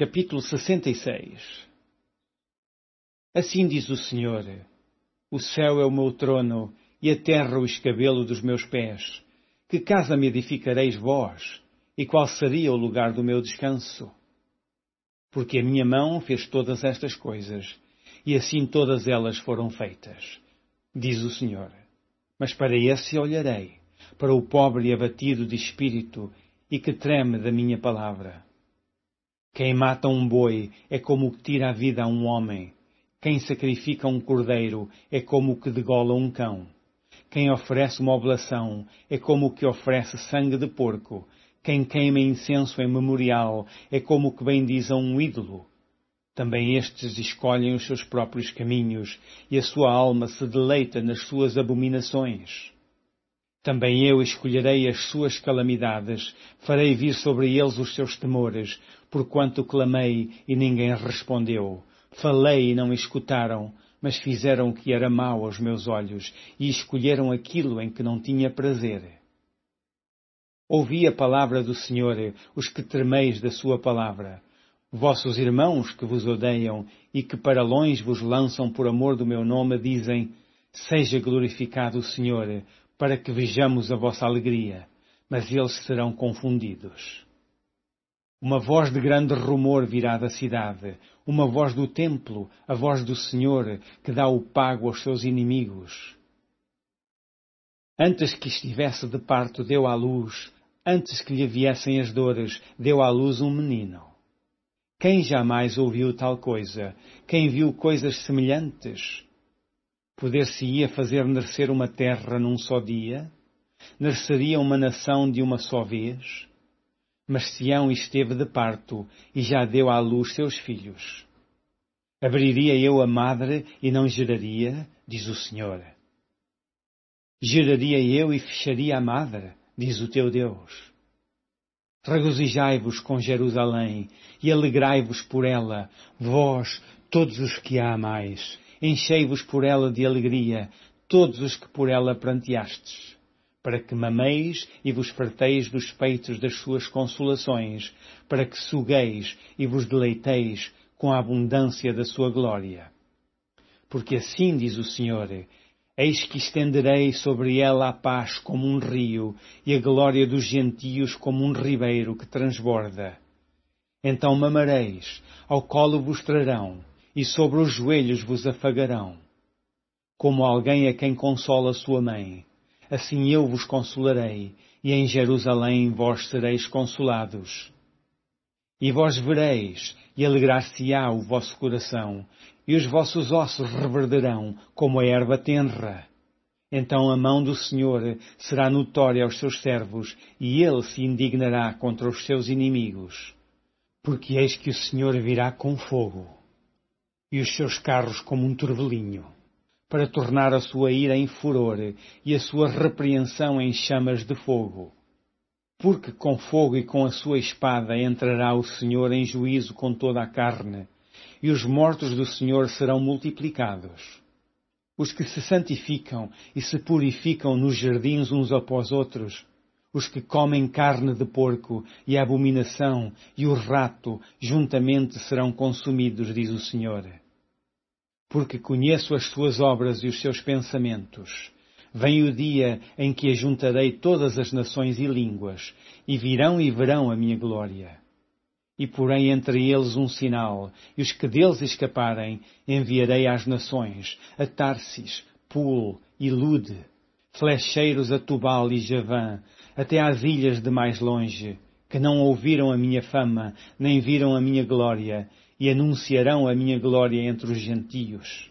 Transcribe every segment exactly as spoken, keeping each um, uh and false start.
Capítulo sessenta e seis. Assim diz o Senhor: o céu é o meu trono, e a terra o escabelo dos meus pés. Que casa me edificareis vós? E qual seria o lugar do meu descanso? Porque a minha mão fez todas estas coisas, e assim todas elas foram feitas, diz o Senhor. Mas para esse olharei, para o pobre e abatido de espírito, e que treme da minha palavra. Quem mata um boi é como o que tira a vida a um homem. Quem sacrifica um cordeiro é como o que degola um cão. Quem oferece uma oblação é como o que oferece sangue de porco. Quem queima incenso em memorial é como o que bendiz a um ídolo. Também estes escolhem os seus próprios caminhos, e a sua alma se deleita nas suas abominações. Também eu escolherei as suas calamidades, farei vir sobre eles os seus temores, porquanto clamei e ninguém respondeu, falei e não escutaram, mas fizeram o que era mau aos meus olhos, e escolheram aquilo em que não tinha prazer. Ouvi a palavra do Senhor, os que tremeis da sua palavra. Vossos irmãos que vos odeiam e que para longe vos lançam por amor do meu nome, dizem: seja glorificado o Senhor, para que vejamos a vossa alegria, mas eles serão confundidos. Uma voz de grande rumor virá da cidade, uma voz do templo, a voz do Senhor, que dá o pago aos seus inimigos. Antes que estivesse de parto, deu à luz, antes que lhe viessem as dores, deu à luz um menino. Quem jamais ouviu tal coisa? Quem viu coisas semelhantes? Poder-se-ia fazer nascer uma terra num só dia? Nasceria uma nação de uma só vez? Mas Sião esteve de parto e já deu à luz seus filhos. Abriria eu a madre e não geraria, diz o Senhor. Geraria eu e fecharia a madre, diz o teu Deus. Regozijai-vos com Jerusalém e alegrai-vos por ela, vós, todos os que a amais. Enchei-vos por ela de alegria, todos os que por ela pranteastes, para que mameis e vos farteis dos peitos das suas consolações, para que sugueis e vos deleiteis com a abundância da sua glória. Porque assim diz o Senhor: eis que estenderei sobre ela a paz como um rio, e a glória dos gentios como um ribeiro que transborda. Então mamareis, ao colo vos trarão, e sobre os joelhos vos afagarão. Como alguém a quem consola sua mãe, assim eu vos consolarei, e em Jerusalém vós sereis consolados. E vós vereis, e alegrar-se-á o vosso coração, e os vossos ossos reverderão, como a erva tenra. Então a mão do Senhor será notória aos seus servos, e ele se indignará contra os seus inimigos. Porque eis que o Senhor virá com fogo, e os seus carros como um turvelinho, para tornar a sua ira em furor e a sua repreensão em chamas de fogo. Porque com fogo e com a sua espada entrará o Senhor em juízo com toda a carne, e os mortos do Senhor serão multiplicados. Os que se santificam e se purificam nos jardins uns após outros, os que comem carne de porco e a abominação e o rato juntamente serão consumidos, diz o Senhor. Porque conheço as suas obras e os seus pensamentos. Vem o dia em que ajuntarei todas as nações e línguas, e virão e verão a minha glória. E porém entre eles um sinal, e os que deles escaparem enviarei às nações, a Tarsis, Pul e Lude, flecheiros a Tubal e Javã, até às ilhas de mais longe, que não ouviram a minha fama, nem viram a minha glória, e anunciarão a minha glória entre os gentios.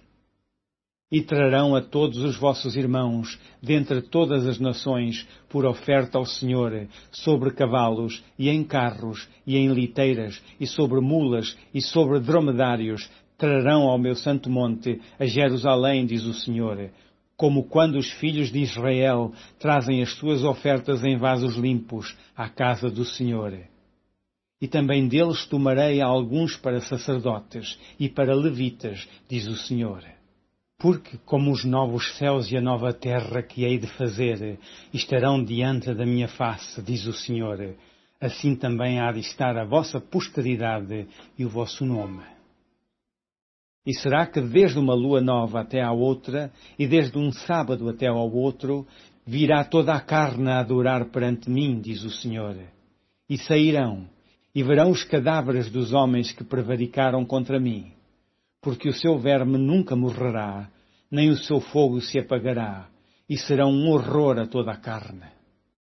E trarão a todos os vossos irmãos, dentre todas as nações, por oferta ao Senhor, sobre cavalos, e em carros, e em liteiras, e sobre mulas, e sobre dromedários, trarão ao meu santo monte, a Jerusalém, diz o Senhor, como quando os filhos de Israel trazem as suas ofertas em vasos limpos à casa do Senhor. E também deles tomarei alguns para sacerdotes e para levitas, diz o Senhor. Porque, como os novos céus e a nova terra que hei de fazer estarão diante da minha face, diz o Senhor, assim também há de estar a vossa posteridade e o vosso nome. E será que desde uma lua nova até à outra, e desde um sábado até ao outro, virá toda a carne a adorar perante mim, diz o Senhor. E sairão, e verão os cadáveres dos homens que prevaricaram contra mim, porque o seu verme nunca morrerá, nem o seu fogo se apagará, e será um horror a toda a carne.